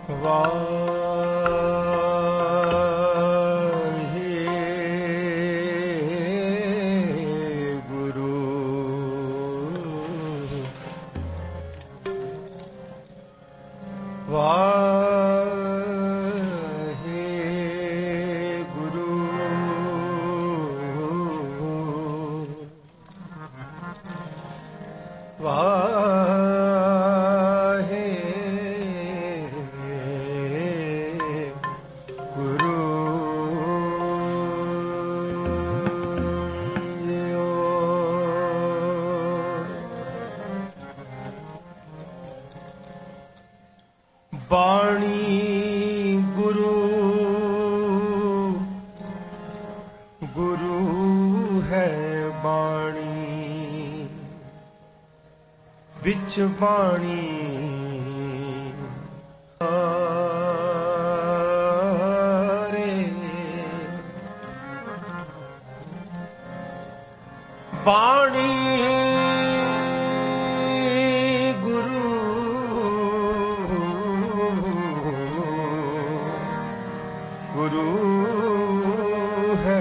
ਬਾਣੀ ਗੁਰੂ ਹੈ ਬਾਣੀ ਵਿੱਚ ਬਾਣੀ ਬਾਣੀ ਗੁਰੂ ਹੈ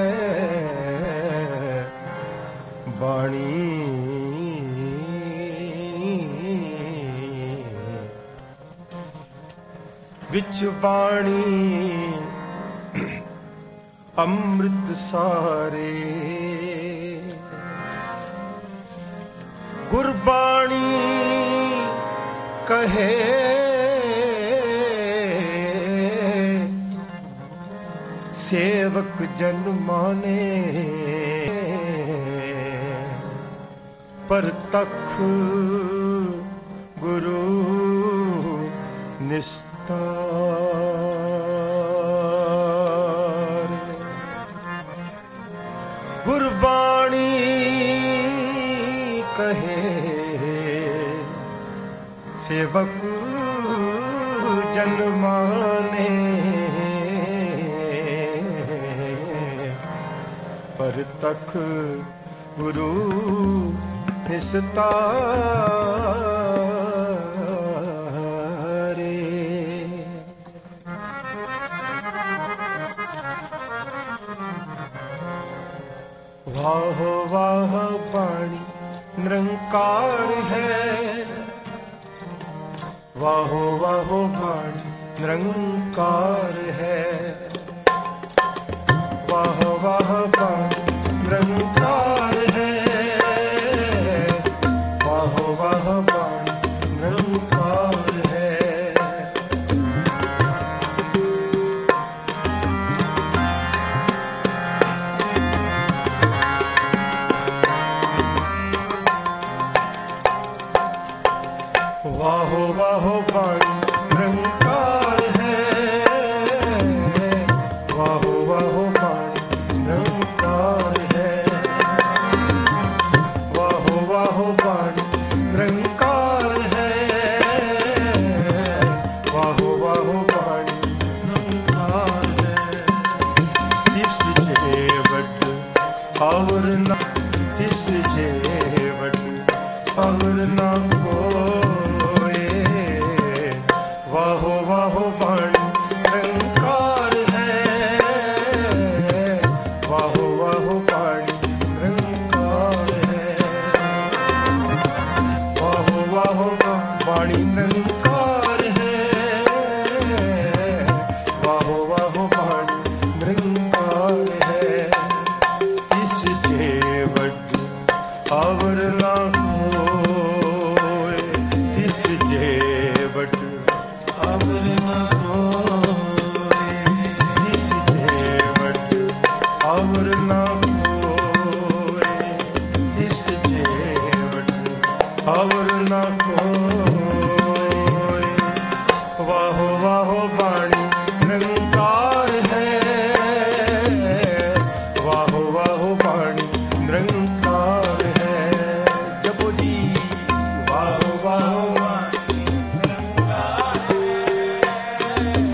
ਬਾਣੀ ਵਿੱਚ ਬਾਣੀ ਅੰਮ੍ਰਿਤ ਸਾਰੇ ਗੁਰਬਾਣੀ ਕਹੇ ਸੇਵਕ ਜਨ ਮਾਨੇ ਪਰਤਖ ਗੁਰੂ ਨਿਸਤਾਰ ਗੁਰਬਾਣੀ ਕਹੇ ਸੇਵਕ ਜਨ ਮਾਨੇ ਪਰਤਖ ਗੁਰੂ ਨਿਸਤਾਰੇ ਵਾਹ ਵਾਹ ਬਾਣੀ ਨਿਰੰਕਾਰ ਹੈ ਵਾਹ ਵਾਹ ਬਾਣੀ ਨਿਰੰਕਾਰ ਹੈ ਵਾਹ ਵਾਹ ਬਾਣੀ ਨਿਰੰਕਾਰ ਹੈ ਵਾਹ ਵਾਹ ਬਾਣੀ ਨਿਰੰਕਾਰ ਹੈ ਵਾਹ ਵਾਹ ਬਾਣੀ ਨਿਰੰਕਾਰ ਹੈ ਵਾਹ ਵਾਹ ਬਾਣੀ ਨਿਰੰਕਾਰ ਹੈ ਵਾਹ ਵਾਹ ਬਾਣੀ ਨਿਰੰਕਾਰ ਹੈ ਵਾਹ ਵਾਹ ਬਾਣੀ ਨਿਰੰਕਾਰ ਹੈ ਤਿਸ ਜੇਵਟ ਔਰ ਨਾ ਤਿਸ ਜੇਵਟ ਔਰ ਨਾ ਵਾਹ ਵਾਹ ਬਾਣੀ ਨਿਰੰਕਾਰ ਹੈ ਵਾਹ ਵਾਹ ਬਾਣੀ ਨਿਰੰਕਾਰ ਹੈ ਵਾਹ ਵਾਹ ਬਾਣੀ ਨਿਰੰਕਾਰ ਹੈ ਵਾਹ ਵਾਹ ਬਾਣੀ ਨਿਰੰਕਾਰ ਹੈ ਇਸ ਜੇਵਟ ਅਵਰ ਨਾ ਹੋਏ ਇਸ ਜੇਵਟ ਅਵਰ ਨਾ ਹੋਏ ਇਸ ਜੇਵਟ ਅਵਰ ਨਾ ਹੋਏ ਇਸ ਜੇਵਟ ਅਵਰ ਨਾ ਹੋਏ ਵਾਹ ਵਾਹ ਬਾਣੀ ਨਿਰੰਕਾਰ ਹੈ ਵਾਹ ਵਾਹ ਬਾਣੀ ਨਿਰੰਕਾਰ ਹੈ ਜਪੋ ਜੀ ਵਾਹ ਵਾਹ ਬਾਣੀ ਨਿਰੰਕਾਰ ਹੈ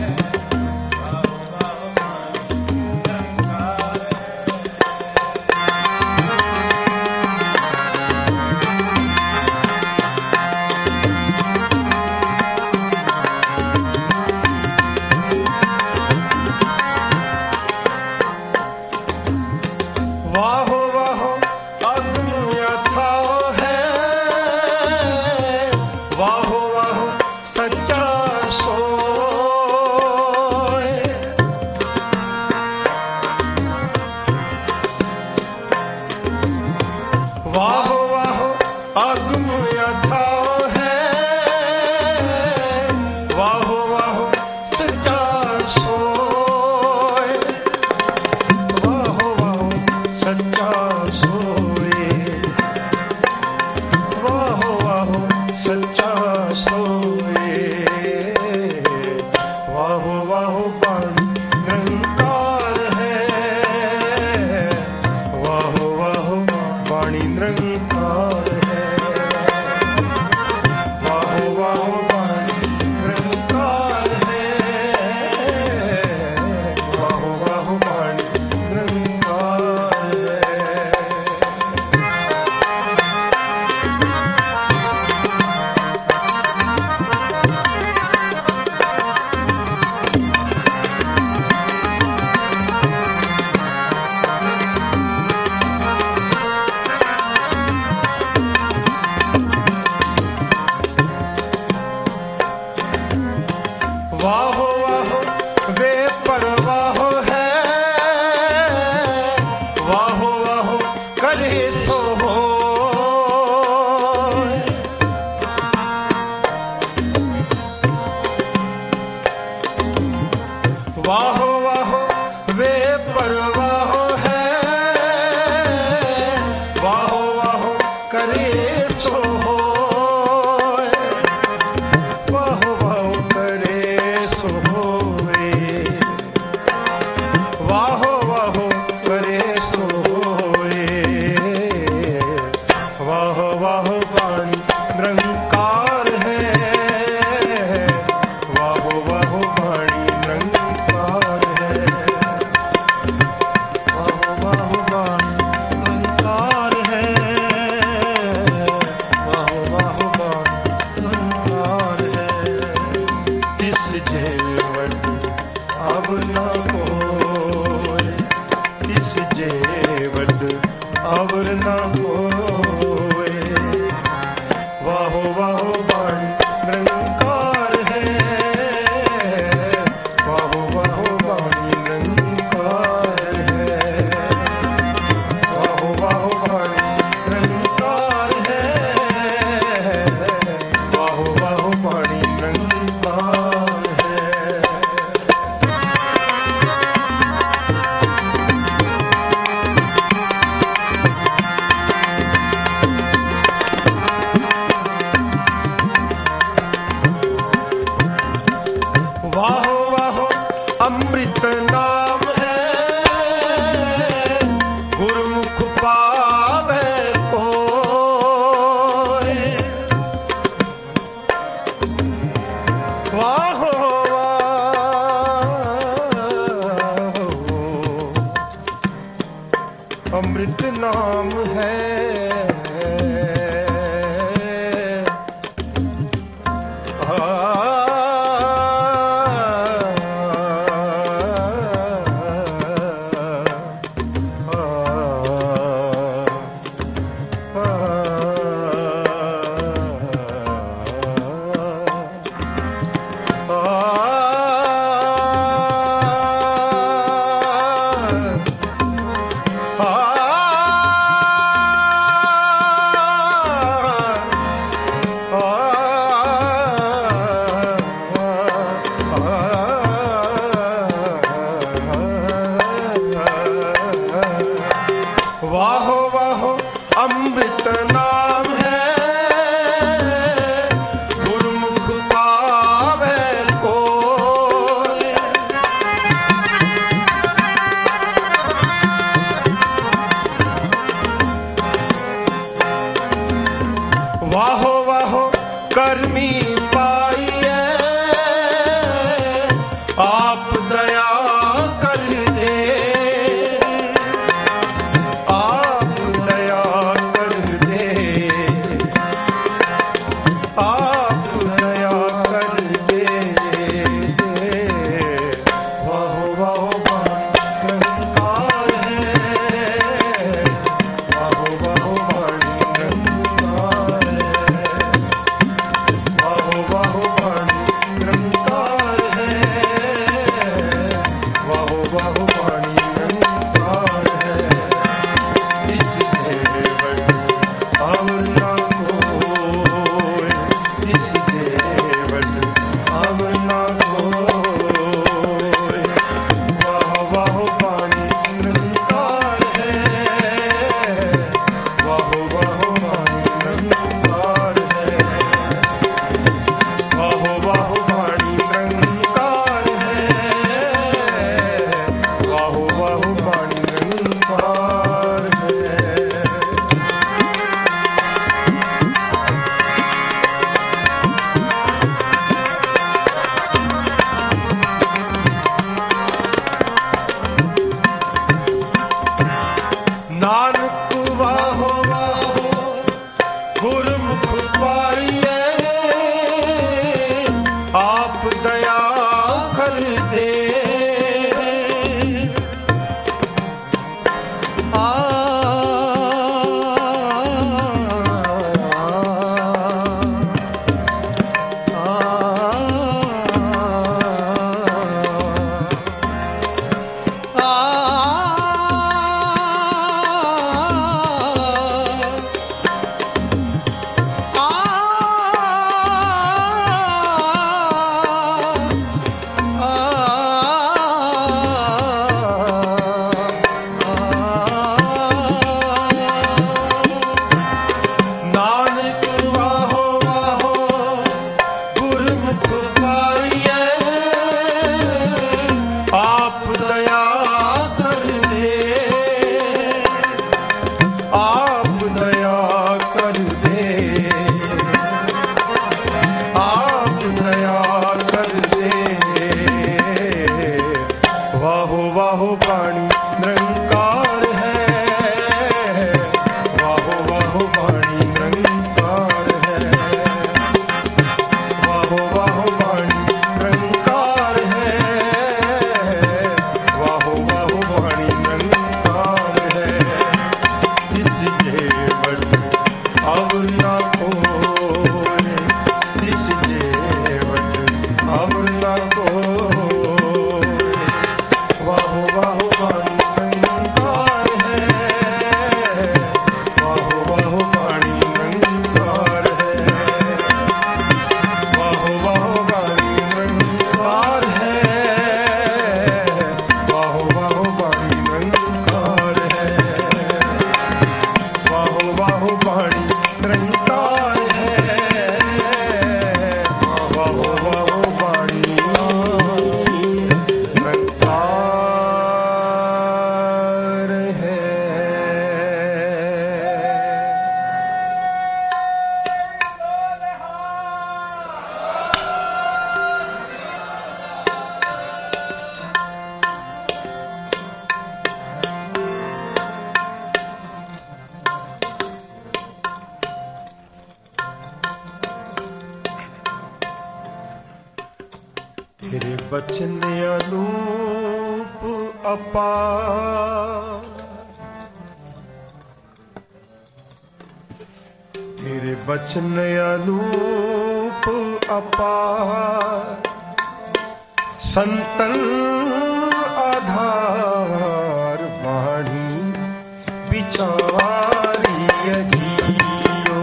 वाह वाह वे परवाह है, वाह वाह करे तो हो। वाह वाह वे परवाह है, वाह वाह करे तो हो। वाह वाह करे सो होए, वाह वाह करे सो होए। वाह वाह वाणी निरंकार है, वाह वाह वाणी निरंकार है। वाह वाह वाणी निरंकार है, वाह वाह वाणी निरंकार है। इस जेवट अब न कोई, इस जेवट अब न कोई। वाह वाह वाणी निरंकार है, वाह वाह वाणी निरंकार है। वाह वाह वाणी निरंकार है, वाह वाह वाणी निरंकार है। वाह वाह अमृत नाम है, गुरुमुख पावे कोय। वाह वाह अमृत नाम है, वाह वाह अमृत नाम है, गुरुमुख पावे कोय। वाह वाह कर्मी पाइए, आप दया कर दे। आप दया कर दे, आप दया कर दे। वाह वाह वाणी निरंकार है, वाह वाह वाणी निरंकार है। वाह वाह वाणी निरंकार है, वाह वाह वाणी निरंकार है। इस जेवट अब न कोई, इस जेवट अब न कोई। वाह वाह वाणी निरंकार है, वाह वाह वाणी निरंकार है। वाह वाह वाणी निरंकार है, वाह वाह वाणी निरंकार है। नानक वाह वाह गुरुमुख पाइए, आप दया कर दे। तेरे बचन अनूप अपार, तेरे बचन अनूप अपार, संतन आधार वाणी विचारी अजियो,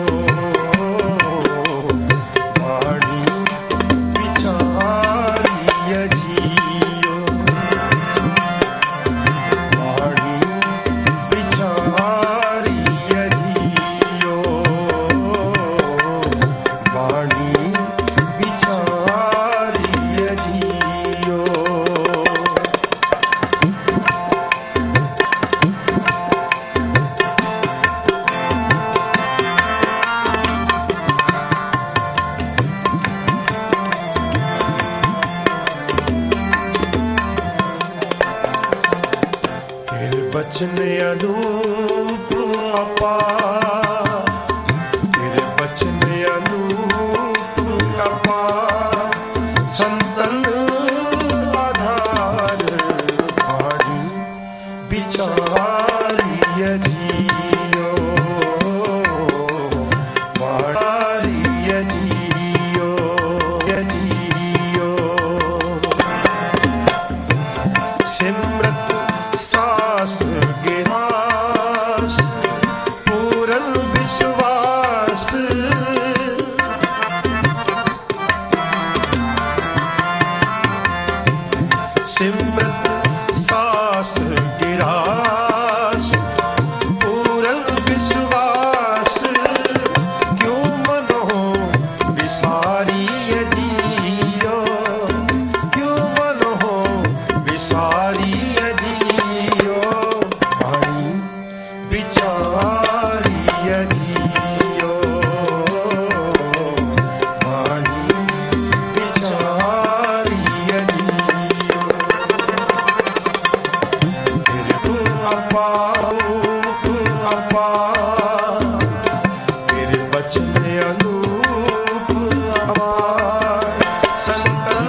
वाणी विचारी अजियो, वाणी विचारी अजियो, वाणी विचारी अजियो। बचन अनूप अपार, तेरे बचन अनूप अपार, संतन आधार वाणी विचारी अजियो, वाणी अजियो, अजियो। सिमरत गिरास पूरन विश्वास, सिमरत सास गिरास पूरन विश्वास, क्यों मनो विसारी अजियो, क्यों मनो विसारी अजियो, वाणी विचारी अजियो, वाणी विचारी अजियो। तेरे तू अपार, तेरे बचन अनूप अपार, संतन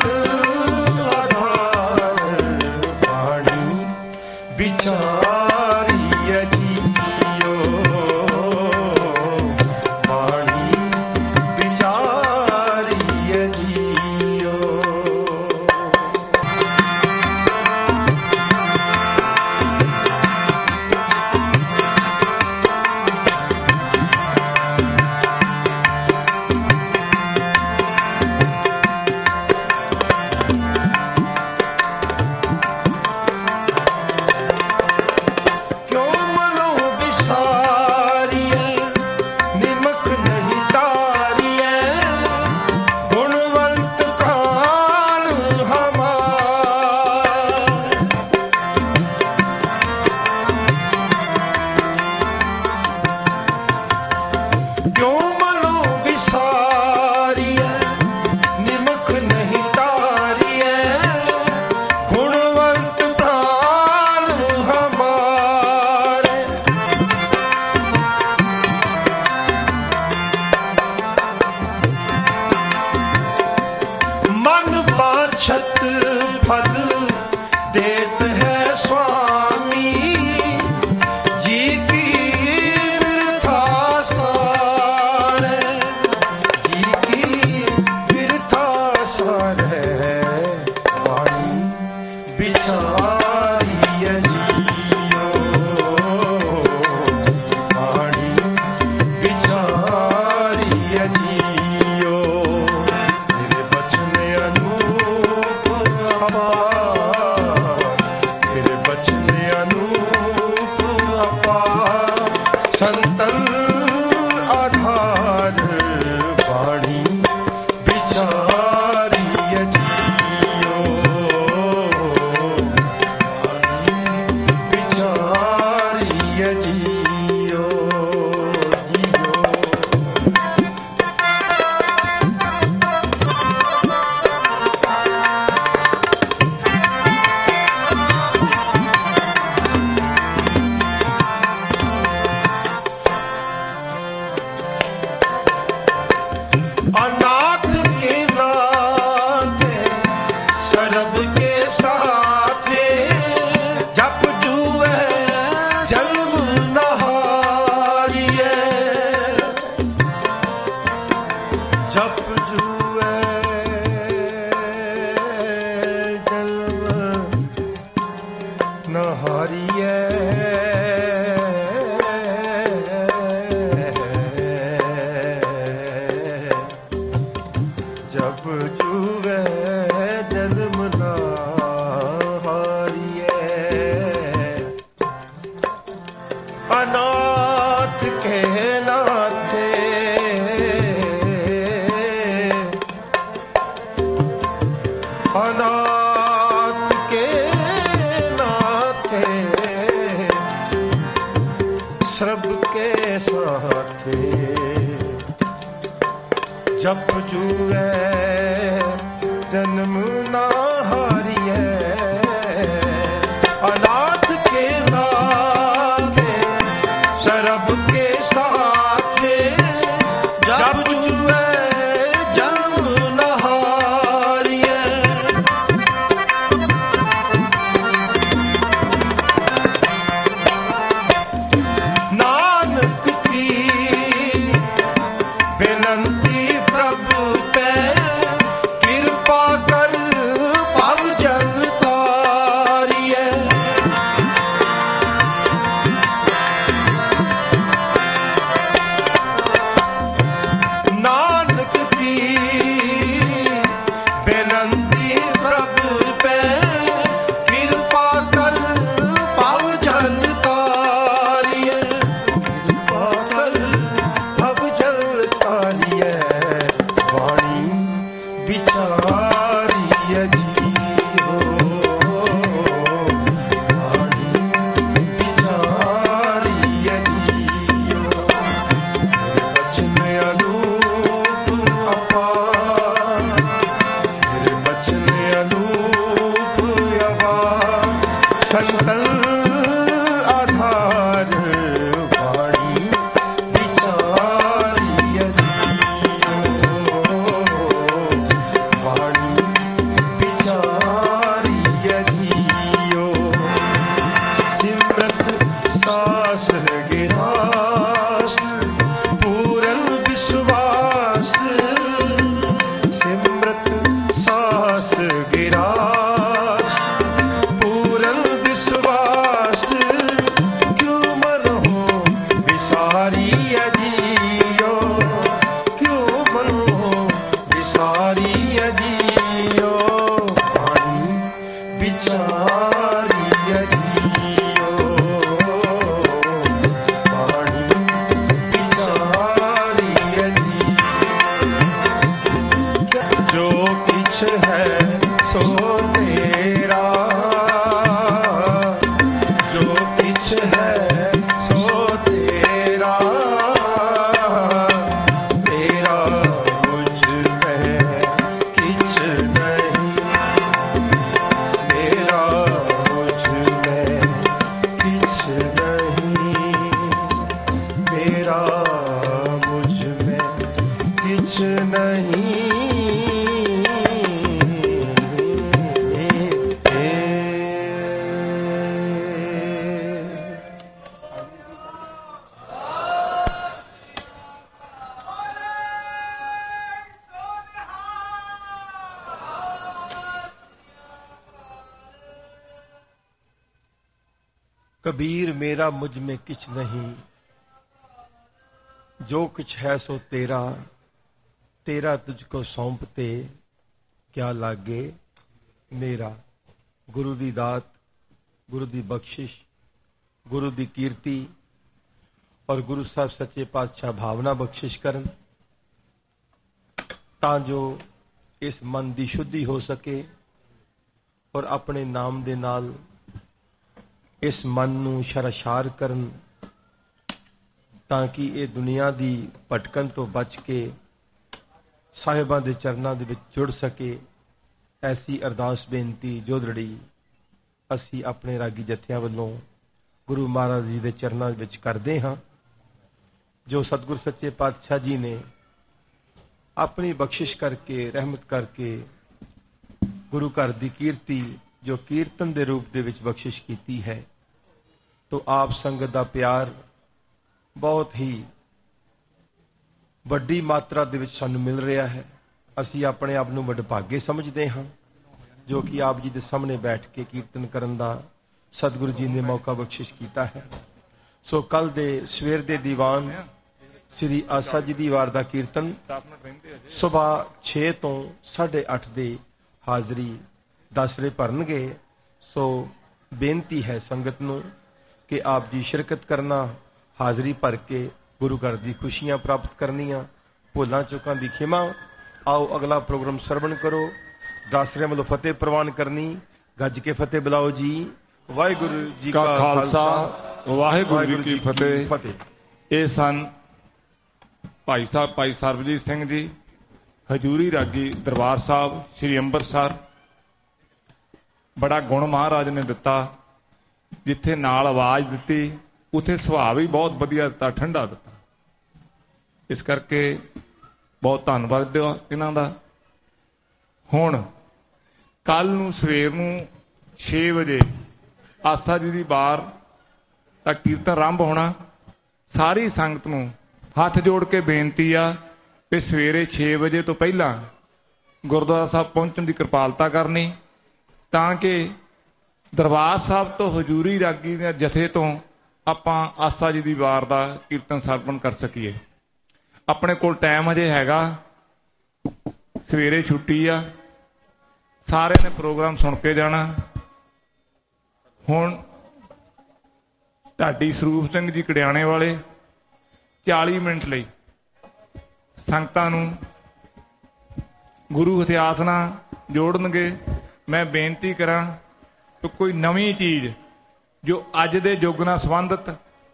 आधार वाणी विचारी अजियो, वाणी विचारी अजियो। क्यों मनो विसारिए, निमक नहीं तारिए, गुणवंत काल हमार। क्यों मनो विसारिए, निमक नहीं तारिए, गुणवंत प्राण हमारे। मन बाछत फल देत है स्वामी, जी की वृथा सारे, जी की वृथा सारे, वाणी विचारी अजियो, वाणी विचारी अजियो। तेरे बचन अनूप अपार, तेरे बचन अनूप अपार, संतन आधार वाणी विचारी अजियो। अनाथ के नाथे सब के साथे जप जुए जन्म ना हारिए अनाथ के नाथे सरब के साथे जप जुए जन्म ना हारिए नानक की बेनंती प्रभु पे कृपा कर भव जल तारिए नानक की बेनंती प्रभु पे कृपा कर भव जल तारिए कृपा कर भव जल तारिए वाणी विचारिए जीरो वाणी विचारिए जियो वचन अनूप अपार मेरे वचन अनूप अपार संतन आधार वाणी विचारिए जियो वाणी विचारिए जियो सिमरत सास गिरास पूरन विश्वास सिमरत सास गिरास पूरन विश्वास क्यों मन हो विसारी जियो क्यों मन हो विसारी जियो वाणी विचारी जियो वाणी विचारी जियो जो किछ है सो तेरा जो किछ है सो तेरा तेरा मुझ में किछ नहीं तेरा मुझ में किछ नहीं तेरा मुझ में किछ नहीं कबीर मेरा मुझ में किछ नहीं जो कुछ है सो तेरा तेरा तुझको सौंपते क्या लागे मेरा गुरु दी दात गुरु दी बख्शिश गुरु दी कीर्ति और गुरु साहब सच्चे पातशाह भावना बख्शिश करन ਤਾਂ ਜੋ ਇਸ ਮਨ ਦੀ ਸ਼ੁੱਧੀ ਹੋ ਸਕੇ ਔਰ ਆਪਣੇ ਨਾਮ ਦੇ ਨਾਲ ਇਸ ਮਨ ਨੂੰ ਸ਼ਰਸ਼ਾਰ ਕਰਨ ਤਾਂ ਕਿ ਇਹ ਦੁਨੀਆ ਦੀ ਭਟਕਣ ਤੋਂ ਬਚ ਕੇ ਸਾਹਿਬਾਂ ਦੇ ਚਰਨਾਂ ਦੇ ਵਿੱਚ ਜੁੜ ਸਕੇ। ਐਸੀ ਅਰਦਾਸ ਬੇਨਤੀ ਜੋਦੜੀ ਅਸੀਂ ਆਪਣੇ ਰਾਗੀ ਜਥਿਆਂ ਵੱਲੋਂ ਗੁਰੂ ਮਹਾਰਾਜ ਜੀ ਦੇ ਚਰਨਾਂ ਵਿੱਚ ਕਰਦੇ ਹਾਂ। ਜੋ ਸਤਿਗੁਰ ਸੱਚੇ ਪਾਤਸ਼ਾਹ ਜੀ ਨੇ ਆਪਣੀ ਬਖਸ਼ਿਸ਼ ਕਰਕੇ ਰਹਿਮਤ ਕਰਕੇ ਗੁਰੂ ਘਰ ਦੀ ਕੀਰਤੀ ਜੋ ਕੀਰਤਨ ਦੇ ਰੂਪ ਦੇ ਵਿੱਚ ਬਖਸ਼ਿਸ਼ ਕੀਤੀ ਹੈ, ਤੋ ਆਪ ਸੰਗਤ ਦਾ ਪਿਆਰ ਬਹੁਤ ਹੀ ਵੱਡੀ ਮਾਤਰਾ ਦੇ ਵਿੱਚ ਸਾਨੂੰ ਮਿਲ ਰਿਹਾ ਹੈ। ਅਸੀਂ ਆਪਣੇ ਆਪ ਨੂੰ ਵਡਭਾਗੇ ਸਮਝਦੇ ਹਾਂ ਜੋ ਕਿ ਆਪ ਜੀ ਦੇ ਸਾਹਮਣੇ ਬੈਠ ਕੇ ਕੀਰਤਨ ਕਰਨ ਦਾ ਸਤਿਗੁਰੂ ਜੀ ਨੇ ਮੌਕਾ ਬਖਸ਼ਿਸ਼ ਕੀਤਾ ਹੈ। ਸੋ ਕੱਲ ਦੇ ਸਵੇਰ ਦੇ ਦੀਵਾਨ ਸ੍ਰੀ ਆਸਾ ਜੀ ਦੀ ਵਾਰ ਦਾ ਕੀਰਤਨ ਸੁਬਾਹ 6 ਤੋਂ 8:30 ਦੇ ਹਾਜ਼ਰੀ ਦਸਰੇ ਭਰਨਗੇ। ਸੋ ਬੇਨਤੀ ਹੈ ਸੰਗਤ ਨੂੰ ਕਿ ਆਪ ਜੀ ਸ਼ਿਰਕਤ ਕਰਨਾ, ਹਾਜ਼ਰੀ ਭਰ ਕੇ ਗੁਰੂ ਘਰ ਦੀ ਖੁਸ਼ੀਆਂ ਪ੍ਰਾਪਤ ਕਰਨੀਆਂ, ਭੁੱਲਾਂ ਚੁੱਕਾਂ ਦੀ ਖਿਮਾ। ਆਓ ਅਗਲਾ ਪ੍ਰੋਗਰਾਮ ਸਰਵਣ ਕਰੋ। ਦਾਸਰਿਆਂ ਵੱਲੋਂ ਫਤਿਹ ਪ੍ਰਵਾਨ ਕਰਨੀ। ਗੱਜ ਕੇ ਫਤਿਹ ਬੁਲਾਓ ਜੀ। ਵਾਹਿਗੁਰੂ ਜੀ ਕਾ ਕਾ ਖਾਲਸਾ, ਵਾਹਿਗੁਰੂ ਜੀ ਕੀ ਫਤਿਹ। ਫਤਿਹ। ਇਹ ਸਨ ਭਾਈ ਸਾਹਿਬ ਭਾਈ ਸਰਬਜੀਤ ਸਿੰਘ ਜੀ, ਹਜੂਰੀ ਰਾਗੀ ਦਰਬਾਰ ਸਾਹਿਬ ਸ੍ਰੀ ਅੰਮ੍ਰਿਤਸਰ। ਬੜਾ ਗੁਣ ਮਹਾਰਾਜ ਨੇ ਦਿੱਤਾ। ਜਿੱਥੇ ਨਾਲ ਆਵਾਜ਼ ਦਿੱਤੀ ਉੱਥੇ ਸੁਭਾਅ ਵੀ ਬਹੁਤ ਵਧੀਆ ਦਿੱਤਾ, ਠੰਡਾ ਦਿੱਤਾ। ਇਸ ਕਰਕੇ ਬਹੁਤ ਧੰਨਵਾਦ ਦਿਓ ਇਹਨਾਂ ਦਾ। ਹੁਣ ਕੱਲ ਨੂੰ ਸਵੇਰ ਨੂੰ 6 ਵਜੇ ਆਸਾ ਜੀ ਦੀ ਵਾਰ ਦਾ ਕੀਰਤਨ ਆਰੰਭ ਹੋਣਾ। ਸਾਰੀ ਸੰਗਤ ਨੂੰ ਹੱਥ ਜੋੜ ਕੇ ਬੇਨਤੀ ਆ ਕਿ ਸਵੇਰੇ 6 ਵਜੇ ਤੋਂ ਪਹਿਲਾਂ ਗੁਰਦੁਆਰਾ ਸਾਹਿਬ ਪਹੁੰਚਣ ਦੀ ਕਿਰਪਾਲਤਾ ਕਰਨੀ, ਤਾਂ ਕਿ ਦਰਬਾਰ ਸਾਹਿਬ ਤੋਂ ਹਜੂਰੀ ਰਾਗੀ ਦੇ ਜਥੇ ਤੋਂ ਆਪਾਂ ਆਸਾ ਜੀ ਦੀ ਵਾਰ ਦਾ ਕੀਰਤਨ ਸਰਵਣ ਕਰ ਸਕੀਏ। ਆਪਣੇ ਕੋਲ ਟਾਈਮ ਅਜੇ ਹੈਗਾ, ਸਵੇਰੇ ਛੁੱਟੀ ਆ, ਸਾਰਿਆਂ ਨੇ ਪ੍ਰੋਗਰਾਮ ਸੁਣ ਕੇ ਜਾਣਾ। ਹੁਣ ਢਾਡੀ ਸਰੂਪ ਸਿੰਘ ਜੀ ਕੜਿਆਣੇ ਵਾਲੇ 40 ਮਿੰਟ ਲਈ ਸੰਗਤਾਂ ਨੂੰ ਗੁਰੂ ਇਤਿਹਾਸ ਨਾਲ ਜੋੜਨਗੇ। ਮੈਂ ਬੇਨਤੀ ਕਰਾਂ ਕਿ ਕੋਈ ਨਵੀਂ ਚੀਜ਼ ਜੋ ਅੱਜ ਦੇ ਯੁੱਗ ਨਾਲ ਸੰਬੰਧਿਤ